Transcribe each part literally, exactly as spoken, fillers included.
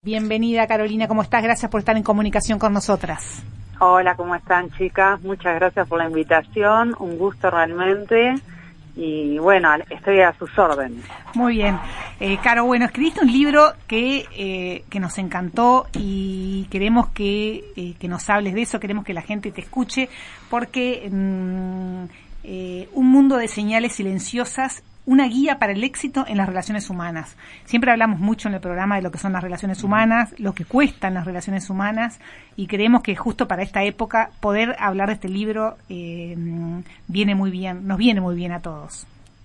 Bienvenida, Carolina, ¿cómo estás? Gracias por estar en comunicación con nosotras. Hola, ¿cómo están, chicas? Muchas gracias por la invitación, un gusto realmente, y bueno, estoy a sus órdenes. Muy bien. Eh, Caro, bueno, escribiste un libro que eh, que nos encantó y queremos que, eh, que nos hables de eso, queremos que la gente te escuche, porque mm, eh, un mundo de señales silenciosas, una guía para el éxito en las relaciones humanas. Siempre hablamos mucho en el programa de lo que son las relaciones humanas, lo que cuestan las relaciones humanas, y creemos que justo para esta época poder hablar de este libro eh, viene muy bien, nos viene muy bien a todos.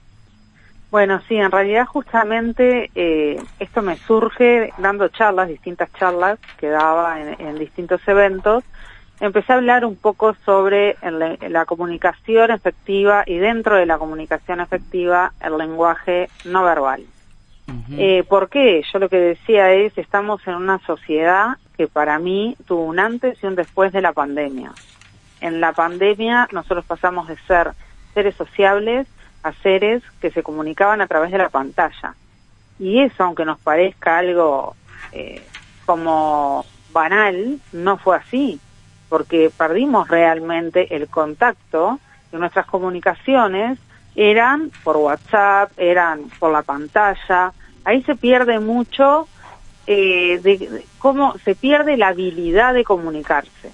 Bueno, sí, en realidad justamente eh, esto me surge dando charlas, distintas charlas que daba en, en distintos eventos. Empecé a hablar un poco sobre el, la comunicación efectiva y dentro de la comunicación efectiva el lenguaje no verbal. Uh-huh. Eh, ¿Por qué? Yo lo que decía es, estamos en una sociedad que para mí tuvo un antes y un después de la pandemia. En la pandemia nosotros pasamos de ser seres sociables a seres que se comunicaban a través de la pantalla. Y eso, aunque nos parezca algo eh, como banal, no fue así, porque perdimos realmente el contacto y nuestras comunicaciones eran por WhatsApp, eran por la pantalla. Ahí se pierde mucho, eh, de, de cómo se pierde la habilidad de comunicarse.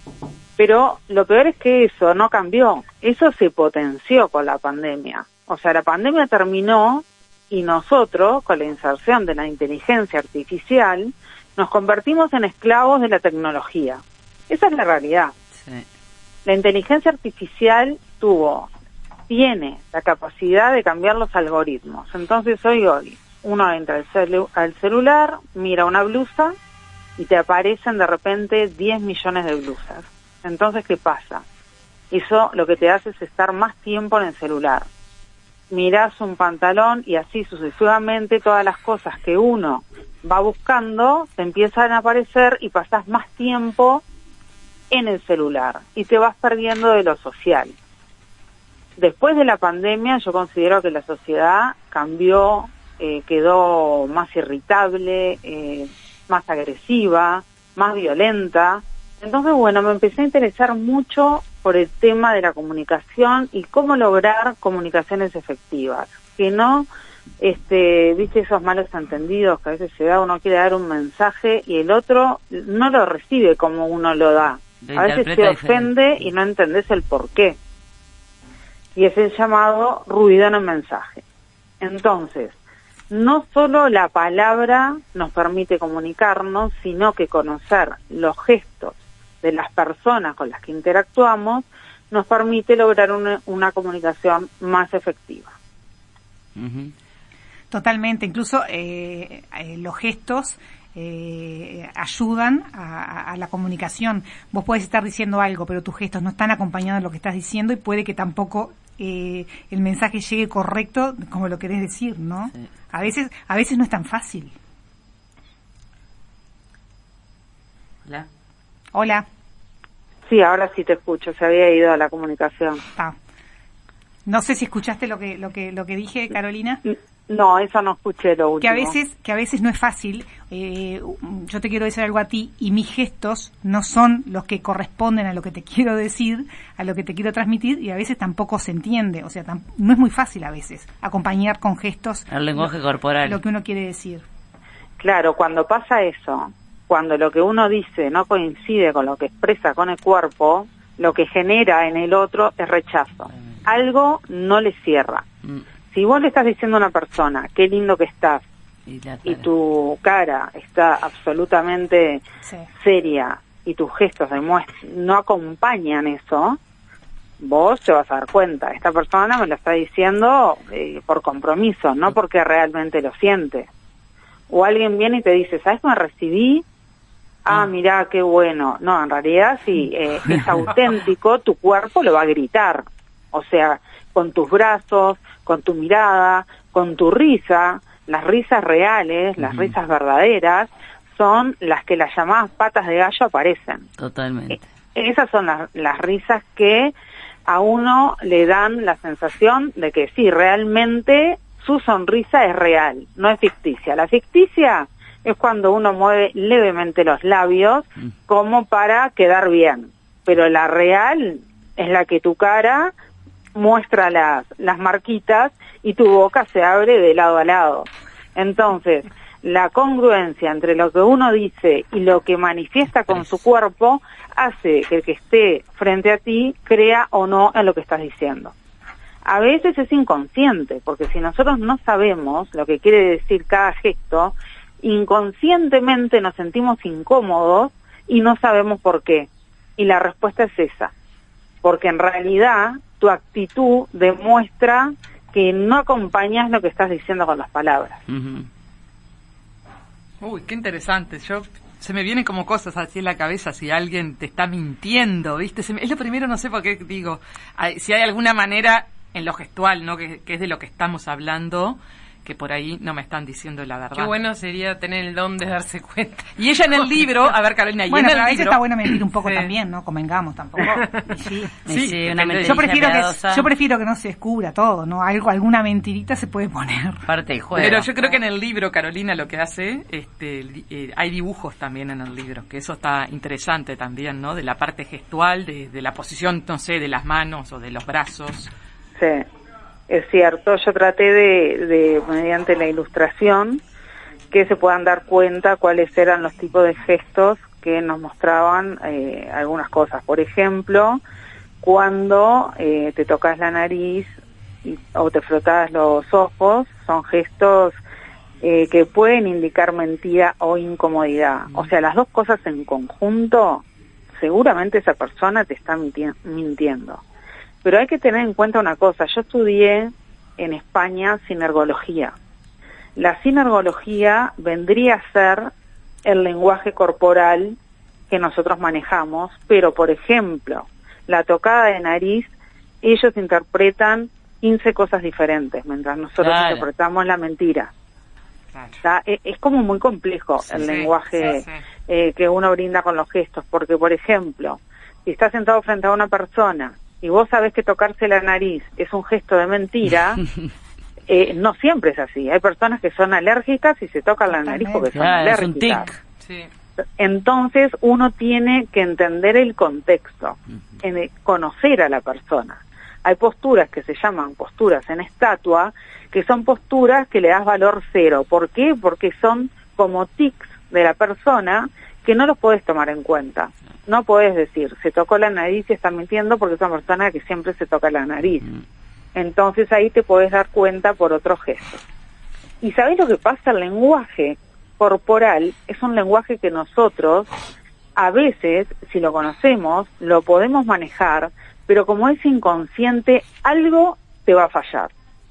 Pero lo peor es que eso no cambió, eso se potenció con la pandemia. O sea, la pandemia terminó y nosotros, con la inserción de la inteligencia artificial, nos convertimos en esclavos de la tecnología. Esa es la realidad. Sí. La inteligencia artificial tuvo, tiene la capacidad de cambiar los algoritmos. Entonces hoy, hoy, uno entra al, celu- al celular, mira una blusa y te aparecen de repente diez millones de blusas. Entonces, ¿qué pasa? Eso lo que te hace es estar más tiempo en el celular. Mirás un pantalón y así sucesivamente todas las cosas que uno va buscando te empiezan a aparecer y pasás más tiempo en el celular y te vas perdiendo de lo social. Después de la pandemia yo considero que la sociedad cambió, eh, quedó más irritable, eh, más agresiva, más violenta. Entonces, bueno, me empecé a interesar mucho por el tema de la comunicación y cómo lograr comunicaciones efectivas, que no, este, viste esos malos entendidos que a veces se da, uno quiere dar un mensaje y el otro no lo recibe como uno lo da. A veces te ofende y no entendés el por qué. Y es el llamado ruido en el mensaje. Entonces, no solo la palabra nos permite comunicarnos, sino que conocer los gestos de las personas con las que interactuamos nos permite lograr una, una comunicación más efectiva. Uh-huh. Totalmente, incluso eh, eh, los gestos Eh, ayudan a, a la comunicación. Vos podés estar diciendo algo, pero tus gestos no están acompañados de lo que estás diciendo y puede que tampoco eh, el mensaje llegue correcto como lo querés decir, ¿no? Sí. A veces, a veces no es tan fácil. Hola. Hola. Sí, ahora sí te escucho. Se había ido a la comunicación. Ah. No sé si escuchaste lo que lo que lo que dije, Carolina. No, eso no escuché lo último. Que a veces, que a veces no es fácil. Eh, yo te quiero decir algo a ti y mis gestos no son los que corresponden a lo que te quiero decir, a lo que te quiero transmitir, y a veces tampoco se entiende. O sea, tam- no es muy fácil a veces acompañar con gestos el lenguaje corporal, lo que uno quiere decir. Claro, cuando pasa eso, cuando lo que uno dice no coincide con lo que expresa con el cuerpo, lo que genera en el otro es rechazo. Algo no le cierra. Mm. Si vos le estás diciendo a una persona, qué lindo que estás, y, y tu cara está absolutamente sí. seria, y tus gestos demuest- no acompañan eso, vos te vas a dar cuenta, esta persona me lo está diciendo eh, por compromiso, no porque realmente lo siente. O alguien viene y te dice, ¿sabes cómo me recibí? Ah, mirá, qué bueno. No, en realidad si eh, es auténtico, tu cuerpo lo va a gritar. O sea, con tus brazos, con tu mirada, con tu risa, las risas reales, las uh-huh. risas verdaderas, son las que las llamadas patas de gallo aparecen. Totalmente. Eh, esas son las, las risas que a uno le dan la sensación de que sí, realmente su sonrisa es real, no es ficticia. La ficticia es cuando uno mueve levemente los labios como para quedar bien, pero la real es la que tu cara muestra las, las marquitas y tu boca se abre de lado a lado. Entonces, la congruencia entre lo que uno dice y lo que manifiesta con su cuerpo hace que el que esté frente a ti crea o no en lo que estás diciendo. A veces es inconsciente, porque si nosotros no sabemos lo que quiere decir cada gesto, inconscientemente nos sentimos incómodos y no sabemos por qué. Y la respuesta es esa, porque en realidad tu actitud demuestra que no acompañas lo que estás diciendo con las palabras. Uh-huh. Uy, qué interesante. Yo se me vienen como cosas así en la cabeza si alguien te está mintiendo, ¿viste? Se me, es lo primero, no sé por qué digo, hay, si hay alguna manera en lo gestual, ¿no? Que, que es de lo que estamos hablando, que por ahí no me están diciendo la verdad. Qué bueno sería tener el don de darse cuenta. Y ella en el libro, a ver, Carolina, y bueno, en pero el a veces libro, está bueno mentir un poco sí. también, ¿no? Convengamos tampoco. Sí, sí, sí, una yo prefiero que piadosa. yo prefiero que no se descubra todo, ¿no? Algo, alguna mentirita se puede poner. Parte del juego. Pero yo creo que en el libro, Carolina, lo que hace, este, eh, hay dibujos también en el libro, que eso está interesante también, ¿no? De la parte gestual, de, de la posición, no sé, de las manos o de los brazos. Sí. Es cierto, yo traté de, de, mediante la ilustración, que se puedan dar cuenta cuáles eran los tipos de gestos que nos mostraban eh, algunas cosas. Por ejemplo, cuando eh, te tocas la nariz y, o te frotas los ojos, son gestos eh, que pueden indicar mentira o incomodidad. O sea, las dos cosas en conjunto, seguramente esa persona te está minti- mintiendo. Pero hay que tener en cuenta una cosa, yo estudié en España sinergología. La sinergología vendría a ser el lenguaje corporal que nosotros manejamos, pero por ejemplo, la tocada de nariz, ellos interpretan quince cosas diferentes, mientras nosotros claro. interpretamos la mentira. Claro. O sea, es, es como muy complejo sí, el sí, lenguaje sí, sí. Eh, que uno brinda con los gestos, porque por ejemplo, si estás sentado frente a una persona y vos sabés que tocarse la nariz es un gesto de mentira, eh, no siempre es así. Hay personas que son alérgicas y se tocan la nariz porque son claro, alérgicas. Es un tic. Sí. Entonces uno tiene que entender el contexto, en conocer a la persona. Hay posturas que se llaman posturas en estatua, que son posturas que le das valor cero. ¿Por qué? Porque son como tics de la persona que no los podés tomar en cuenta. No podés decir, se tocó la nariz y está mintiendo porque es una persona que siempre se toca la nariz. Entonces ahí te podés dar cuenta por otros gestos. ¿Y sabés lo que pasa? El lenguaje corporal es un lenguaje que nosotros, a veces, si lo conocemos, lo podemos manejar, pero como es inconsciente, algo te va a fallar.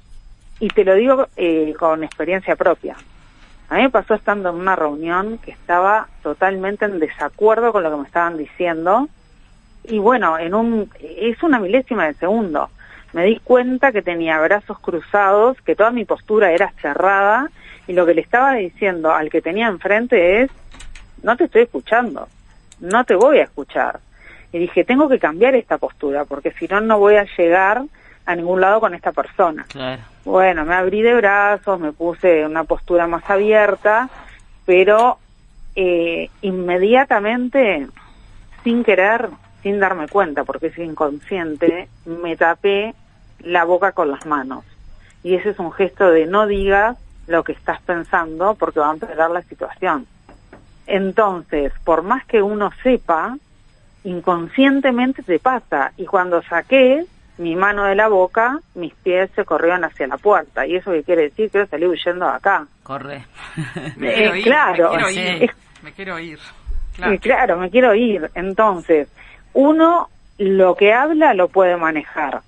Y te lo digo eh, con experiencia propia. A mí me pasó estando en una reunión que estaba totalmente en desacuerdo con lo que me estaban diciendo, y bueno, en un es una milésima de segundo. Me di cuenta que tenía brazos cruzados, que toda mi postura era cerrada, y lo que le estaba diciendo al que tenía enfrente es, no te estoy escuchando, no te voy a escuchar. Y dije, tengo que cambiar esta postura, porque si no, no voy a llegar a ningún lado con esta persona. Claro. Bueno, me abrí de brazos, me puse una postura más abierta, pero eh, inmediatamente, sin querer, sin darme cuenta, porque es inconsciente, me tapé la boca con las manos. Y ese es un gesto de no digas lo que estás pensando porque va a empeorar la situación. Entonces, por más que uno sepa, inconscientemente te pasa. Y cuando saqué mi mano de la boca, mis pies se corrieron hacia la puerta. ¿Y eso qué quiere decir? Quiero salir huyendo de acá. Corre. me quiero eh, ir, claro. Me quiero ir. Es, me quiero ir. Claro. Eh, claro, me quiero ir. Entonces, uno lo que habla lo puede manejar.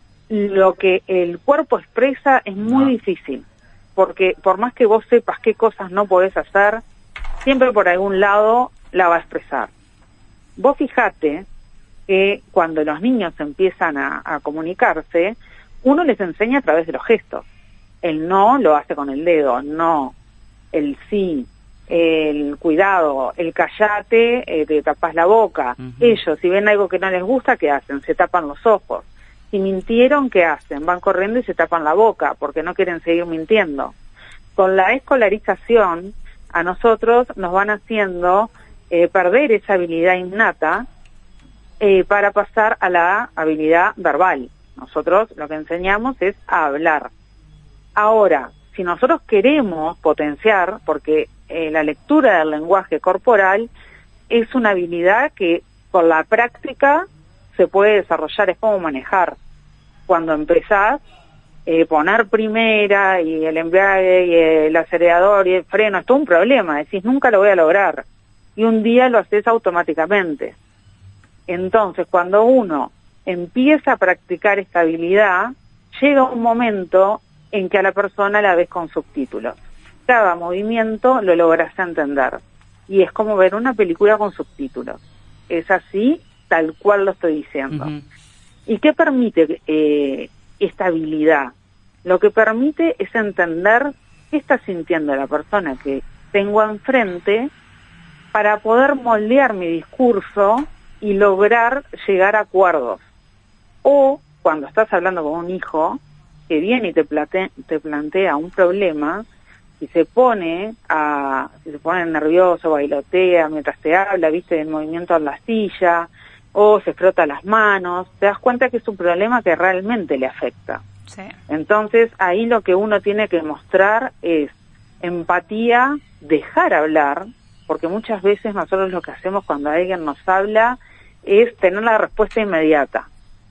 Lo que el cuerpo expresa es muy no. difícil. Porque por más que vos sepas qué cosas no podés hacer, siempre por algún lado la va a expresar. Vos fijate que cuando los niños empiezan a, a comunicarse, uno les enseña a través de los gestos. El no lo hace con el dedo, no, el sí, el cuidado, el callate, eh, te tapas la boca. Uh-huh. Ellos, si ven algo que no les gusta, ¿qué hacen? Se tapan los ojos. Si mintieron, ¿qué hacen? Van corriendo y se tapan la boca porque no quieren seguir mintiendo. Con la escolarización a nosotros nos van haciendo eh, perder esa habilidad innata eh, para pasar a la habilidad verbal. Nosotros lo que enseñamos es a hablar. Ahora, si nosotros queremos potenciar, porque eh, la lectura del lenguaje corporal es una habilidad que con la práctica se puede desarrollar, es como manejar. Cuando empezás, eh, poner primera y el embrague y el acelerador y el freno, es todo un problema, decís nunca lo voy a lograr. Y un día lo haces automáticamente. Entonces, cuando uno empieza a practicar esta habilidad, llega un momento en que a la persona la ves con subtítulos. Cada movimiento lo logras entender. Y es como ver una película con subtítulos. Es así, tal cual lo estoy diciendo. Uh-huh. ¿Y qué permite eh, esta habilidad? Lo que permite es entender qué está sintiendo la persona que tengo enfrente para poder moldear mi discurso y lograr llegar a acuerdos. O cuando estás hablando con un hijo que viene y te, plate, te plantea un problema y se pone a, si se pone nervioso, bailotea mientras te habla, viste el movimiento en la silla, o se frota las manos, te das cuenta que es un problema que realmente le afecta. Sí. Entonces ahí lo que uno tiene que mostrar es empatía, dejar hablar, porque muchas veces nosotros lo que hacemos cuando alguien nos habla es tener la respuesta inmediata.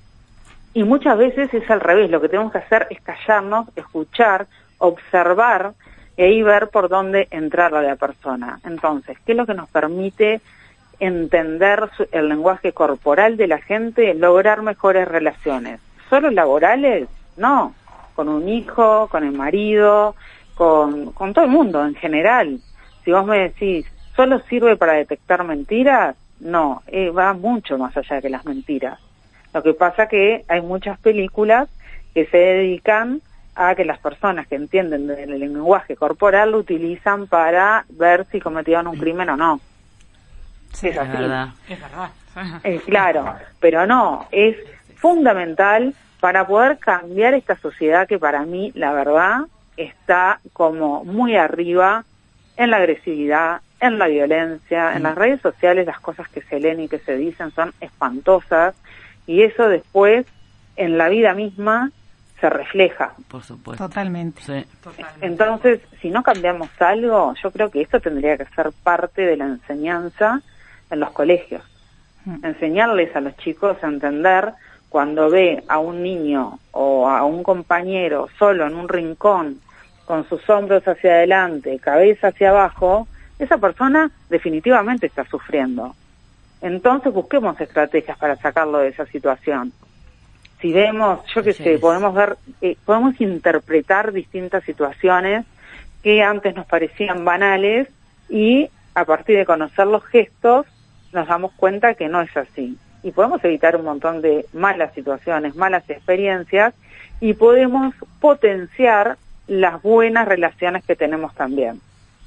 Y muchas veces es al revés, lo que tenemos que hacer es callarnos, escuchar, observar y ahí ver por dónde entrar a la persona. Entonces, ¿qué es lo que nos permite entender el lenguaje corporal de la gente? Lograr mejores relaciones. ¿Solo laborales? No. Con un hijo, con el marido, con, con todo el mundo en general. Si vos me decís, ¿solo sirve para detectar mentiras? No, eh, va mucho más allá que las mentiras. Lo que pasa que hay muchas películas que se dedican a que las personas que entienden del lenguaje corporal lo utilizan para ver si cometieron un crimen o no. Sí, es así. Es verdad. Es verdad. Eh, claro, pero no, es fundamental para poder cambiar esta sociedad que para mí, la verdad, está como muy arriba en la agresividad, en la violencia, en las redes sociales las cosas que se leen y que se dicen son espantosas y eso después en la vida misma se refleja. Por supuesto. Totalmente. Sí. Totalmente. Entonces, si no cambiamos algo, yo creo que esto tendría que ser parte de la enseñanza en los colegios. Mm. Enseñarles a los chicos a entender cuando ve a un niño o a un compañero solo en un rincón, con sus hombros hacia adelante, cabeza hacia abajo, esa persona definitivamente está sufriendo. Entonces busquemos estrategias para sacarlo de esa situación. Si vemos, yo qué sé, podemos ver, eh, podemos interpretar distintas situaciones que antes nos parecían banales y a partir de conocer los gestos nos damos cuenta que no es así. Y podemos evitar un montón de malas situaciones, malas experiencias y podemos potenciar las buenas relaciones que tenemos también.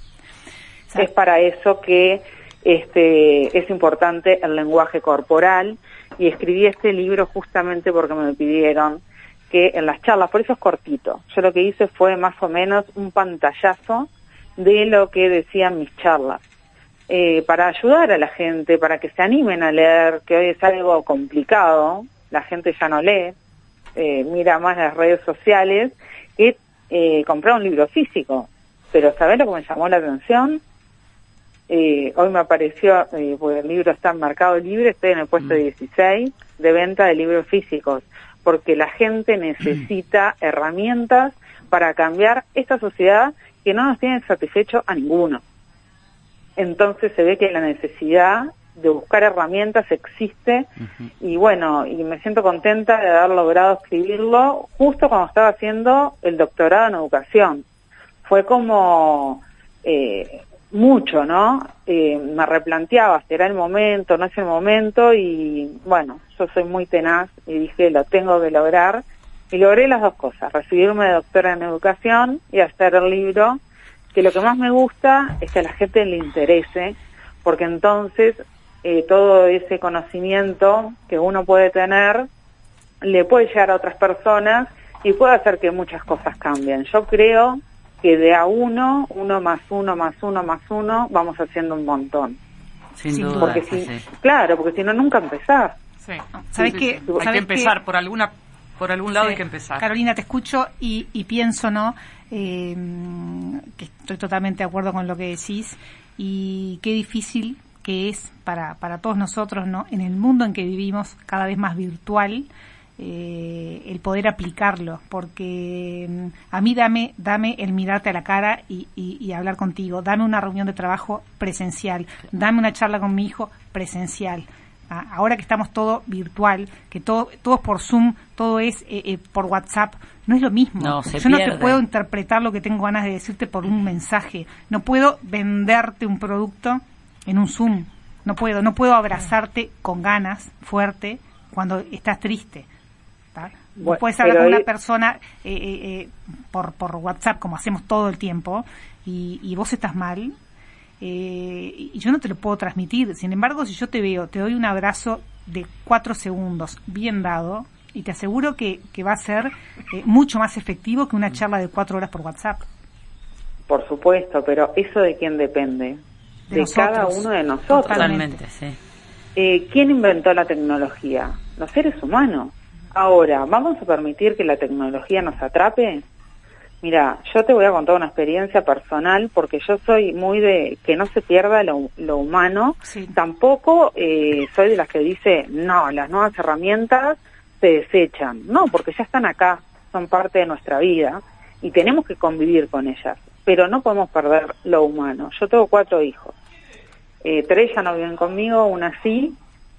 Sí. Es para eso que este es importante el lenguaje corporal y escribí este libro justamente porque me pidieron que en las charlas, por eso es cortito, yo lo que hice fue más o menos un pantallazo de lo que decían mis charlas, eh, para ayudar a la gente, para que se animen a leer, que hoy es algo complicado, la gente ya no lee, eh, mira más las redes sociales, que eh, comprar un libro físico, pero ¿sabés lo que me llamó la atención? Eh, hoy me apareció, eh, porque el libro está en Mercado Libre, estoy en el puesto dieciséis de venta de libros físicos, porque la gente necesita herramientas para cambiar esta sociedad que no nos tiene satisfecho a ninguno. Entonces se ve que la necesidad de buscar herramientas existe uh-huh. y bueno, y me siento contenta de haber logrado escribirlo justo cuando estaba haciendo el doctorado en educación. Fue como... Eh, mucho, ¿no? Eh, me replanteaba, ¿será el momento, no es el momento? Y bueno, yo soy muy tenaz y dije, lo tengo que lograr. Y logré las dos cosas, recibirme de doctora en educación y hacer el libro, que lo que más me gusta es que a la gente le interese, porque entonces eh, todo ese conocimiento que uno puede tener le puede llegar a otras personas y puede hacer que muchas cosas cambien. Yo creo que de a uno, uno más uno más uno más uno, vamos haciendo un montón. Sin Sí, duda. Porque si, sí. Claro, porque si no, nunca empezás. Sí. ¿Sabés Sí, sí, qué? sí. Hay que ¿Sabés empezar qué? por alguna, por algún lado Sí. hay que empezar. Carolina, te escucho y, y pienso, ¿no? Eh, que estoy totalmente de acuerdo con lo que decís y qué difícil que es para, para todos nosotros, ¿no? En el mundo en que vivimos, cada vez más virtual, eh, el poder aplicarlo, porque mm, a mí dame, dame el mirarte a la cara y, y, y hablar contigo, dame una reunión de trabajo presencial, dame una charla con mi hijo presencial. Ah, ahora que estamos todo virtual, que todo, todo es por Zoom, todo es eh, eh, por WhatsApp, no es lo mismo. No, se Yo no pierde. te puedo interpretar lo que tengo ganas de decirte por un mensaje. No puedo venderte un producto en un Zoom. No puedo, no puedo abrazarte con ganas, fuerte, cuando estás triste. ¿tá? No Bueno, puedes hablar pero con una ahí- persona eh, eh, eh, por, por WhatsApp, como hacemos todo el tiempo, y, y vos estás mal. Eh, y yo no te lo puedo transmitir. Sin embargo, si yo te veo, te doy un abrazo de cuatro segundos, bien dado, y te aseguro que, que va a ser eh, mucho más efectivo que una charla de cuatro horas por WhatsApp. Por supuesto, pero ¿eso de quién depende? De De, nosotros. cada uno de nosotros. Totalmente, sí. Eh, ¿Quién inventó la tecnología? Los seres humanos. Ahora, ¿vamos a permitir que la tecnología nos atrape? Mira, yo te voy a contar una experiencia personal porque yo soy muy de que no se pierda lo, lo humano. Sí. Tampoco eh, soy de las que dice, no, las nuevas herramientas se desechan. No, porque ya están acá, son parte de nuestra vida y tenemos que convivir con ellas. Pero no podemos perder lo humano. Yo tengo cuatro hijos. Eh, tres ya no viven conmigo, una sí.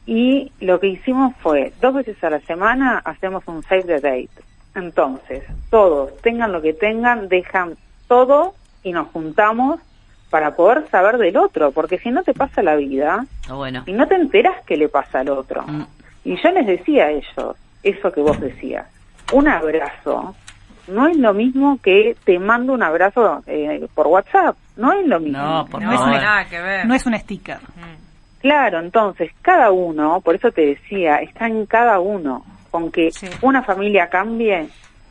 Y lo que hicimos fue, dos veces a la semana hacemos un save the date. Entonces, todos, tengan lo que tengan, dejan todo y nos juntamos para poder saber del otro, porque si no te pasa la vida Está bueno. y no te enteras qué le pasa al otro. Mm. Y yo les decía a ellos, eso que vos decías, un abrazo no es lo mismo que te mando un abrazo eh, por WhatsApp, no es lo mismo. No, por No, es favor. una- nada que ver. No es un sticker. Mm. Claro, entonces, cada uno, por eso te decía, está en cada uno. Con que Sí. una familia cambie,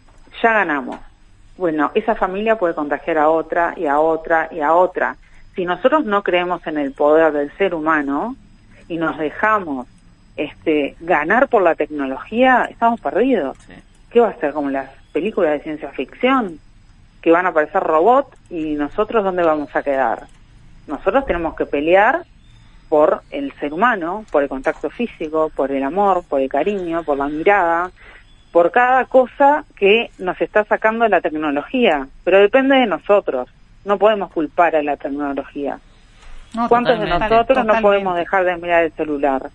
ya ganamos. Bueno, esa familia puede contagiar a otra y a otra y a otra. Si nosotros no creemos en el poder del ser humano y nos dejamos este, ganar por la tecnología, estamos perdidos. Sí. ¿Qué va a ser? Como las películas de ciencia ficción, que van a aparecer robots y nosotros ¿dónde vamos a quedar? Nosotros tenemos que pelear por el ser humano, por el contacto físico, por el amor, por el cariño, por la mirada, por cada cosa que nos está sacando de la tecnología, pero depende de nosotros, no podemos culpar a la tecnología. No, ¿Cuántos de totalmente, nosotros no totalmente. podemos dejar de mirar el celular?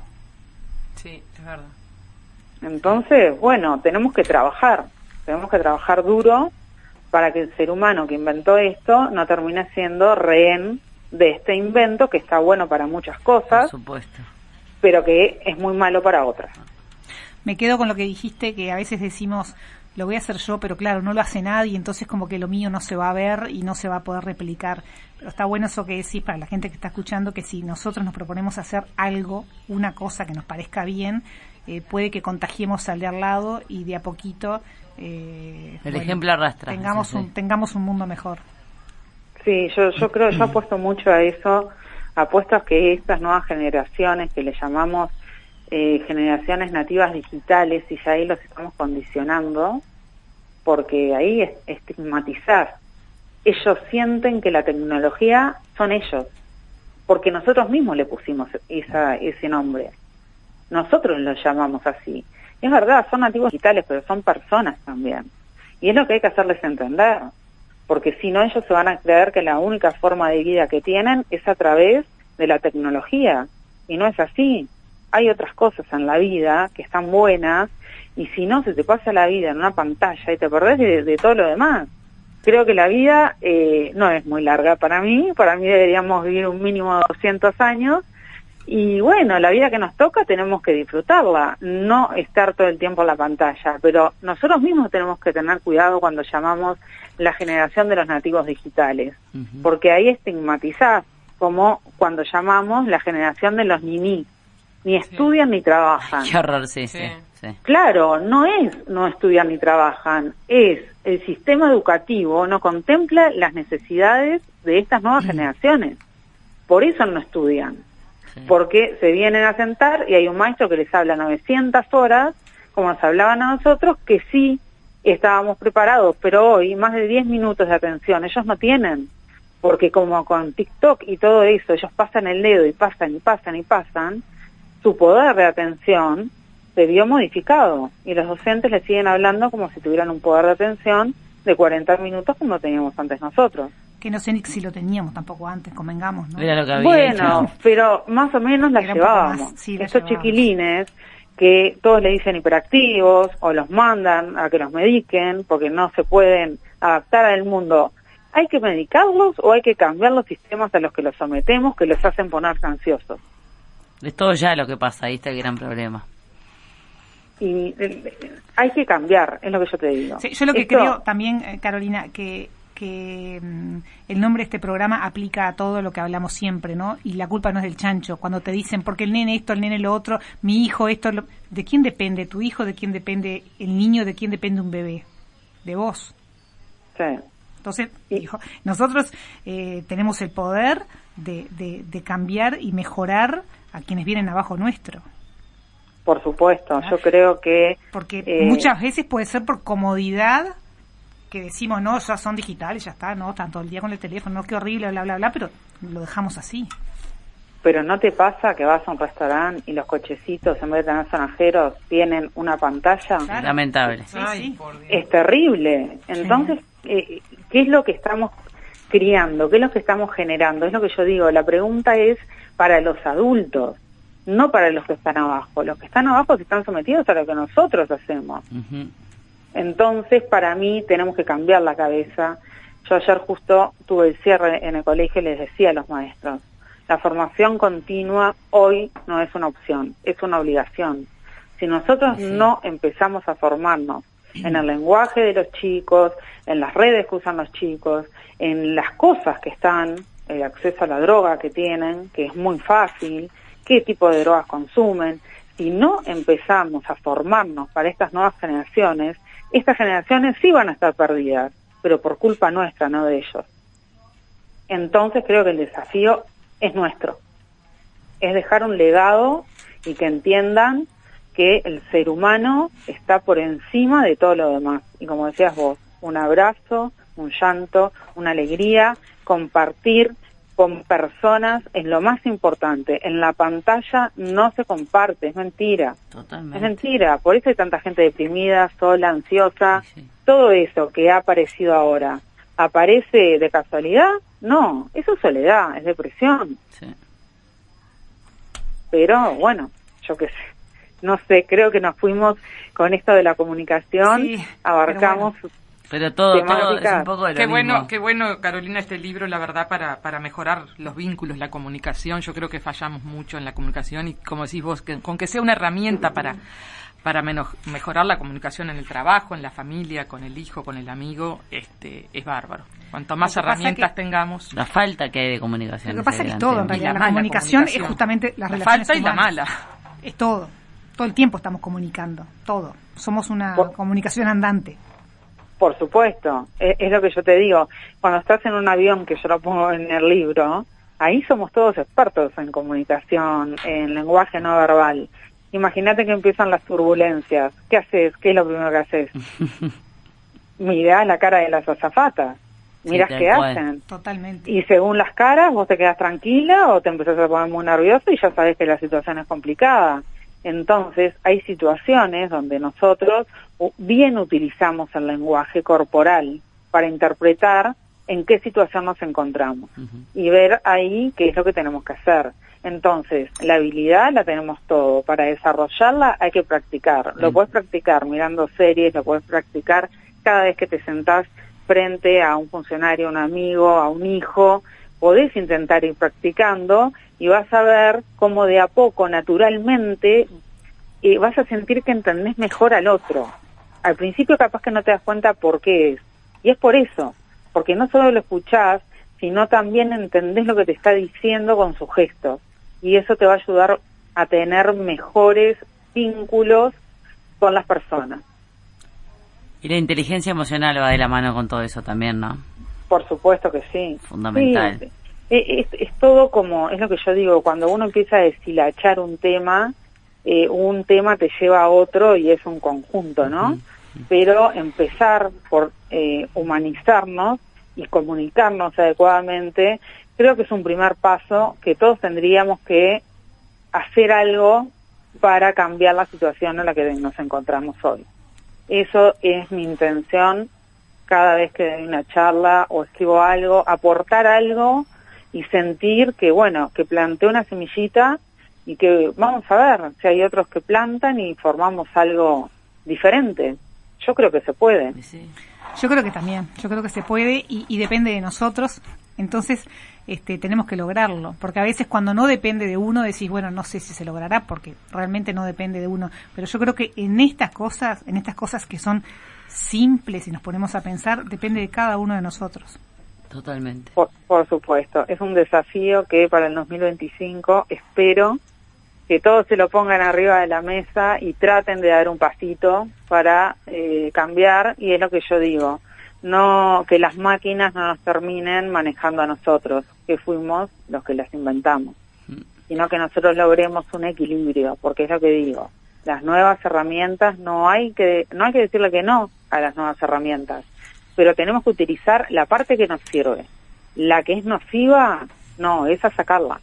Sí, es verdad. Entonces, bueno, tenemos que trabajar, tenemos que trabajar duro para que el ser humano que inventó esto no termine siendo rehén de este invento que está bueno para muchas Por cosas, supuesto. pero que es muy malo para otras. Me quedo con lo que dijiste, que a veces decimos, lo voy a hacer yo, pero claro, no lo hace nadie, entonces como que lo mío no se va a ver y no se va a poder replicar. Pero está bueno eso que decís para la gente que está escuchando, que si nosotros nos proponemos hacer algo, una cosa que nos parezca bien, eh, puede que contagiemos al de al lado y de a poquito eh, El bueno, ejemplo arrastra. tengamos, Sí, sí. un, tengamos un mundo mejor. Sí, yo, yo creo, yo apuesto mucho a eso, apuesto a que estas nuevas generaciones que le llamamos eh, generaciones nativas digitales, y ya ahí los estamos condicionando, porque ahí es estigmatizar. Ellos sienten que la tecnología son ellos, porque nosotros mismos le pusimos esa, ese nombre. Nosotros los llamamos así. Es verdad, son nativos digitales, pero son personas también. Y es lo que hay que hacerles entender, porque si no ellos se van a creer que la única forma de vida que tienen es a través de la tecnología, y no es así. Hay otras cosas en la vida que están buenas, y si no, se te pasa la vida en una pantalla y te perdés de, de todo lo demás. Creo que la vida eh, no es muy larga para mí, para mí deberíamos vivir un mínimo de doscientos años, y bueno, la vida que nos toca tenemos que disfrutarla, no estar todo el tiempo en la pantalla, pero nosotros mismos tenemos que tener cuidado cuando llamamos la generación de los nativos digitales, Ujú. porque ahí estigmatizás, como cuando llamamos la generación de los niní, ni estudian ni trabajan. Qué horror, sí, sí. Sí. sí. Claro, no es no estudian ni trabajan, es el sistema educativo no contempla las necesidades de estas nuevas generaciones. Por eso no estudian. Sí. Porque se vienen a sentar y hay un maestro que les habla novecientas horas, como nos hablaban a nosotros, que sí estábamos preparados, pero hoy más de diez minutos de atención ellos no tienen. Porque como con TikTok y todo eso, ellos pasan el dedo y pasan y pasan y pasan, su poder de atención se vio modificado. Y los docentes les siguen hablando como si tuvieran un poder de atención de cuarenta minutos como teníamos antes nosotros. Que no sé ni si lo teníamos tampoco antes, convengamos, ¿no? Era lo que había bueno, hecho. Pero más o menos la llevábamos. Más, sí, la Estos llevábamos. Chiquilines que todos le dicen hiperactivos o los mandan a que los mediquen porque no se pueden adaptar al mundo. ¿Hay que medicarlos o hay que cambiar los sistemas a los que los sometemos que los hacen ponerse ansiosos? Es todo ya lo que pasa, ahí está el gran problema. Y eh, hay que cambiar, es lo que yo te digo. Sí, yo lo que Esto... creo también, eh, Carolina, que, que mm, el nombre de este programa aplica a todo lo que hablamos siempre, ¿no? Y la culpa no es del chancho. Cuando te dicen, porque el nene esto, el nene lo otro, mi hijo esto, lo... ¿de quién depende tu hijo? ¿De quién depende el niño? ¿De quién depende un bebé? De vos. Sí. Entonces, hijo, nosotros eh, tenemos el poder de, de, de cambiar y mejorar a quienes vienen abajo nuestro. Por supuesto, yo creo que... Porque eh, muchas veces puede ser por comodidad, que decimos, no, ya son digitales, ya está, no, están todo el día con el teléfono, no, qué horrible, bla, bla, bla, pero lo dejamos así. Pero ¿no te pasa que vas a un restaurante y los cochecitos, en vez de tener sonajeros, tienen una pantalla? Claro. Lamentable. Sí, sí. Es terrible. Entonces, sí. eh, ¿qué es lo que estamos criando? ¿Qué es lo que estamos generando? Es lo que yo digo, la pregunta es para los adultos, no para los que están abajo. Los que están abajo se están sometidos a lo que nosotros hacemos. Uh-huh. Entonces, para mí, tenemos que cambiar la cabeza. Yo ayer justo tuve el cierre en el colegio y les decía a los maestros, la formación continua hoy no es una opción, es una obligación. Si nosotros sí. no empezamos a formarnos en el lenguaje de los chicos, en las redes que usan los chicos, en las cosas que están, el acceso a la droga que tienen, que es muy fácil, qué tipo de drogas consumen, si no empezamos a formarnos para estas nuevas generaciones, estas generaciones sí van a estar perdidas, pero por culpa nuestra, no de ellos. Entonces creo que el desafío es nuestro, es dejar un legado y que entiendan que el ser humano está por encima de todo lo demás. Y como decías vos, un abrazo, un llanto, una alegría, compartir con personas es lo más importante. En la pantalla no se comparte, es mentira. Totalmente. Es mentira, por eso hay tanta gente deprimida, sola, ansiosa, sí, sí. Todo eso que ha aparecido ahora. ¿Aparece de casualidad? No, eso es soledad, es depresión. Sí. Pero bueno, yo qué sé, no sé, creo que nos fuimos con esto de la comunicación, sí, abarcamos... Pero, bueno. pero todo, todo es un poco de lo qué mismo. Bueno, qué bueno, Carolina, este libro, la verdad, para, para mejorar los vínculos, la comunicación. Yo creo que fallamos mucho en la comunicación y, como decís vos, que, con que sea una herramienta para... para menos, mejorar la comunicación en el trabajo, en la familia, con el hijo, con el amigo, este es bárbaro. Cuanto más herramientas que, tengamos... La falta que hay de comunicación. Lo que pasa es que es todo, en realidad. La, la comunicación, comunicación es justamente las la relaciones falta y humanas. la mala. Es todo. Todo el tiempo estamos comunicando, todo. Somos una por, comunicación andante. Por supuesto, es, es lo que yo te digo. Cuando estás en un avión, que yo lo pongo en el libro, ahí somos todos expertos en comunicación, en lenguaje no verbal. Imagínate que empiezan las turbulencias. ¿Qué haces? ¿Qué es lo primero que haces? Mirás la cara de las azafatas. Mirás sí, qué cual. hacen. Totalmente. Y según las caras, vos te quedás tranquila o te empezás a poner muy nervioso y ya sabés que la situación es complicada. Entonces, hay situaciones donde nosotros bien utilizamos el lenguaje corporal para interpretar en qué situación nos encontramos. Uh-huh. Y ver ahí qué es lo que tenemos que hacer. Entonces, la habilidad la tenemos todo. Para desarrollarla hay que practicar. Lo puedes practicar mirando series, lo puedes practicar cada vez que te sentás frente a un funcionario, a un amigo, a un hijo. Podés intentar ir practicando y vas a ver cómo de a poco, naturalmente, eh, vas a sentir que entendés mejor al otro. Al principio capaz que no te das cuenta por qué es. Y es por eso, porque no solo lo escuchás, sino también entendés lo que te está diciendo con sus gestos. Y eso te va a ayudar a tener mejores vínculos con las personas. Y la inteligencia emocional va de la mano con todo eso también, ¿no? Por supuesto que sí. Fundamental. Sí, es, es todo como, es lo que yo digo, cuando uno empieza a deshilachar un tema, eh, un tema te lleva a otro y es un conjunto, ¿no? Uh-huh. Pero empezar por eh, humanizarnos y comunicarnos adecuadamente, creo que es un primer paso que todos tendríamos que hacer algo para cambiar la situación en la que nos encontramos hoy. Eso es mi intención cada vez que doy una charla o escribo algo, aportar algo y sentir que, bueno, que planté una semillita y que vamos a ver si hay otros que plantan y formamos algo diferente. Yo creo que se puede. Sí. Yo creo que también, yo creo que se puede y, y depende de nosotros, entonces este, tenemos que lograrlo, porque a veces cuando no depende de uno decís, bueno, no sé si se logrará, porque realmente no depende de uno, pero yo creo que en estas cosas, en estas cosas que son simples y nos ponemos a pensar, depende de cada uno de nosotros. Totalmente. Por, por supuesto, es un desafío que para el dos mil veinticinco espero que todos se lo pongan arriba de la mesa y traten de dar un pasito para eh, cambiar, y es lo que yo digo, no que las máquinas no nos terminen manejando a nosotros, que fuimos los que las inventamos, sino que nosotros logremos un equilibrio, porque es lo que digo, las nuevas herramientas, no hay que no hay que decirle que no a las nuevas herramientas, pero tenemos que utilizar la parte que nos sirve. La que es nociva, no, esa sacarla.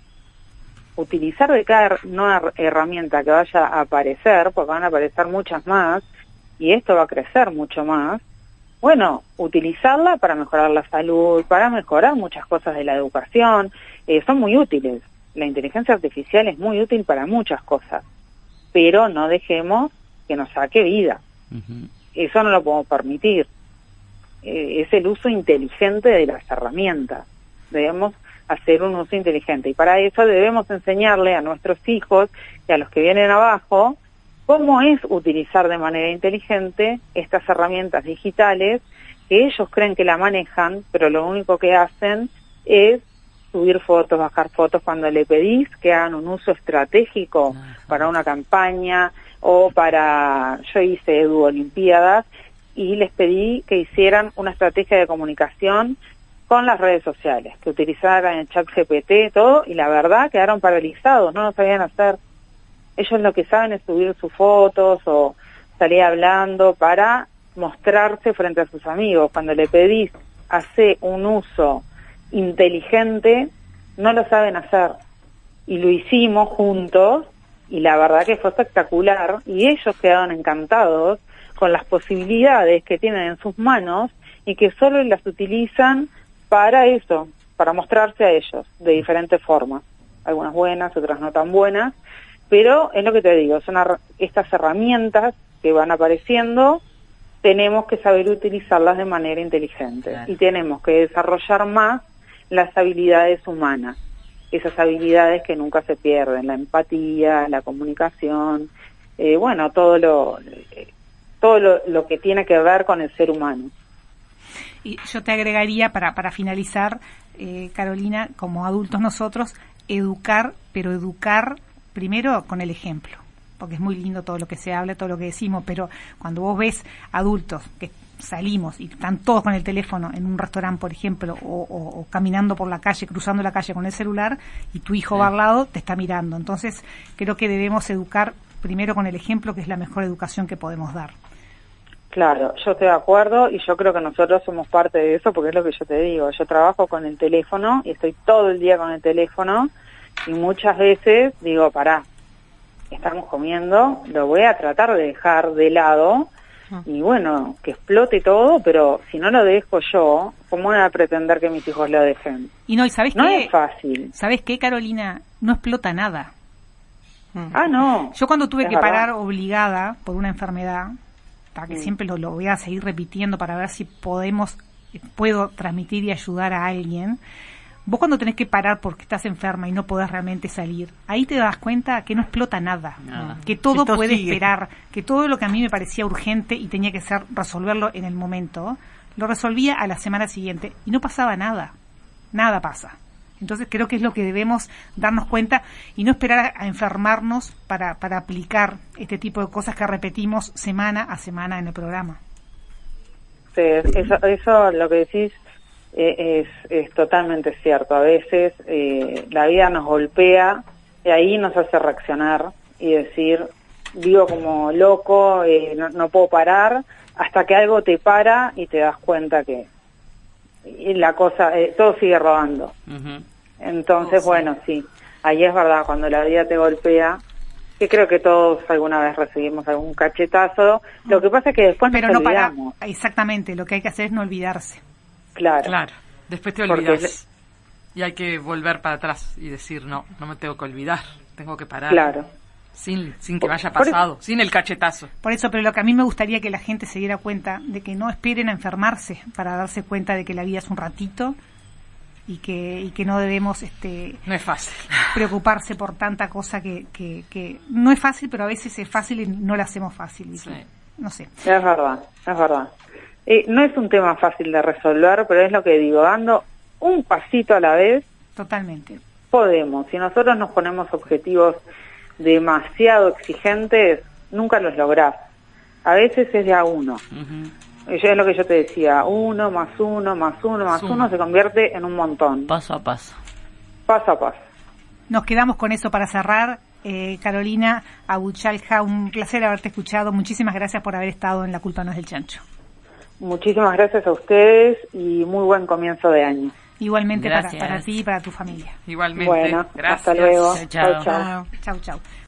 Utilizar de cada nueva herramienta que vaya a aparecer, porque van a aparecer muchas más, y esto va a crecer mucho más, bueno, utilizarla para mejorar la salud, para mejorar muchas cosas de la educación, eh, son muy útiles. La inteligencia artificial es muy útil para muchas cosas, pero no dejemos que nos saque vida. Uh-huh. Eso no lo podemos permitir. Eh, es el uso inteligente de las herramientas. Debemos hacer un uso inteligente, y para eso debemos enseñarle a nuestros hijos y a los que vienen abajo cómo es utilizar de manera inteligente estas herramientas digitales que ellos creen que la manejan, pero lo único que hacen es subir fotos, bajar fotos. Cuando le pedís que hagan un uso estratégico para una campaña o para, yo hice Edu Olimpiadas y les pedí que hicieran una estrategia de comunicación con las redes sociales, que utilizaran el chat G P T, todo, y la verdad quedaron paralizados, no lo sabían hacer. Ellos lo que saben es subir sus fotos o salir hablando para mostrarse frente a sus amigos. Cuando le pedís hacer un uso inteligente, no lo saben hacer. Y lo hicimos juntos, y la verdad que fue espectacular, y ellos quedaron encantados con las posibilidades que tienen en sus manos y que solo las utilizan para eso, para mostrarse a ellos de diferentes formas, algunas buenas, otras no tan buenas, pero es lo que te digo, son estas herramientas que van apareciendo, tenemos que saber utilizarlas de manera inteligente, claro, y tenemos que desarrollar más las habilidades humanas, esas habilidades que nunca se pierden, la empatía, la comunicación, eh, bueno, todo lo eh, todo lo, lo que tiene que ver con el ser humano. Y yo te agregaría, para, para finalizar, eh, Carolina, como adultos nosotros, educar, pero educar primero con el ejemplo, porque es muy lindo todo lo que se habla, todo lo que decimos, pero cuando vos ves adultos que salimos y están todos con el teléfono en un restaurante, por ejemplo, o, o, o caminando por la calle, cruzando la calle con el celular, y tu hijo sí. va al lado, te está mirando. Entonces, creo que debemos educar primero con el ejemplo, que es la mejor educación que podemos dar. Claro, yo estoy de acuerdo, y yo creo que nosotros somos parte de eso, porque es lo que yo te digo, yo trabajo con el teléfono y estoy todo el día con el teléfono, y muchas veces digo, pará, estamos comiendo, lo voy a tratar de dejar de lado, y bueno, que explote todo, pero si no lo dejo yo, ¿cómo voy a pretender que mis hijos lo dejen? Y no, ¿y sabes qué? No es fácil. ¿Sabes qué, Carolina? No explota nada. Ah, no. Yo cuando tuve es que verdad. parar obligada por una enfermedad, que mm. siempre lo, lo voy a seguir repitiendo para ver si podemos, puedo transmitir y ayudar a alguien. Vos cuando tenés que parar porque estás enferma y no podés realmente salir, ahí te das cuenta que no explota nada, nada. que todo Esto puede sigue. esperar, que todo lo que a mí me parecía urgente y tenía que ser resolverlo en el momento, lo resolvía a la semana siguiente y no pasaba nada, nada pasa. Entonces creo que es lo que debemos darnos cuenta y no esperar a, a enfermarnos para, para aplicar este tipo de cosas que repetimos semana a semana en el programa. Sí, eso, eso lo que decís eh, es, es totalmente cierto. A veces eh, la vida nos golpea y ahí nos hace reaccionar y decir, vivo como loco, eh, no, no puedo parar, hasta que algo te para y te das cuenta que y la cosa, eh, todo sigue rodando. Ujú. Entonces, Oh, sí. bueno, sí, ahí es verdad, cuando la vida te golpea, que creo que todos alguna vez recibimos algún cachetazo, lo que pasa es que después Pero nos no para, olvidamos. exactamente, lo que hay que hacer es no olvidarse. Claro. Claro, después te Porque olvidas. Y hay que volver para atrás y decir, no, no me tengo que olvidar, tengo que parar. Claro. Sin, sin que me haya Por- pasado, sin el cachetazo. Por eso, pero lo que a mí me gustaría que la gente se diera cuenta de que no esperen a enfermarse para darse cuenta de que la vida es un ratito y que y que no debemos este No es fácil. preocuparse por tanta cosa que, que, que no es fácil, pero a veces es fácil y no la hacemos fácil. ¿viste? Sí. No sé. Es verdad, es verdad. Eh, no es un tema fácil de resolver, pero es lo que digo, dando un pasito a la vez, Totalmente. podemos. Si nosotros nos ponemos objetivos demasiado exigentes, nunca los lográs. A veces es de a uno. Ujú. Eso es lo que yo te decía, uno más uno más uno más Suma. uno se convierte en un montón, Paso a paso. paso a paso. Nos quedamos con eso para cerrar. Eh, Carolina Abuchalja, un placer haberte escuchado. Muchísimas gracias por haber estado en La Culpa No es del Chancho. Muchísimas gracias a ustedes y muy buen comienzo de año. Igualmente para, Gracias. para ti y para tu familia. Igualmente. Bueno, Gracias. hasta luego. Chao, chao. Chau, chau. Chau, chau.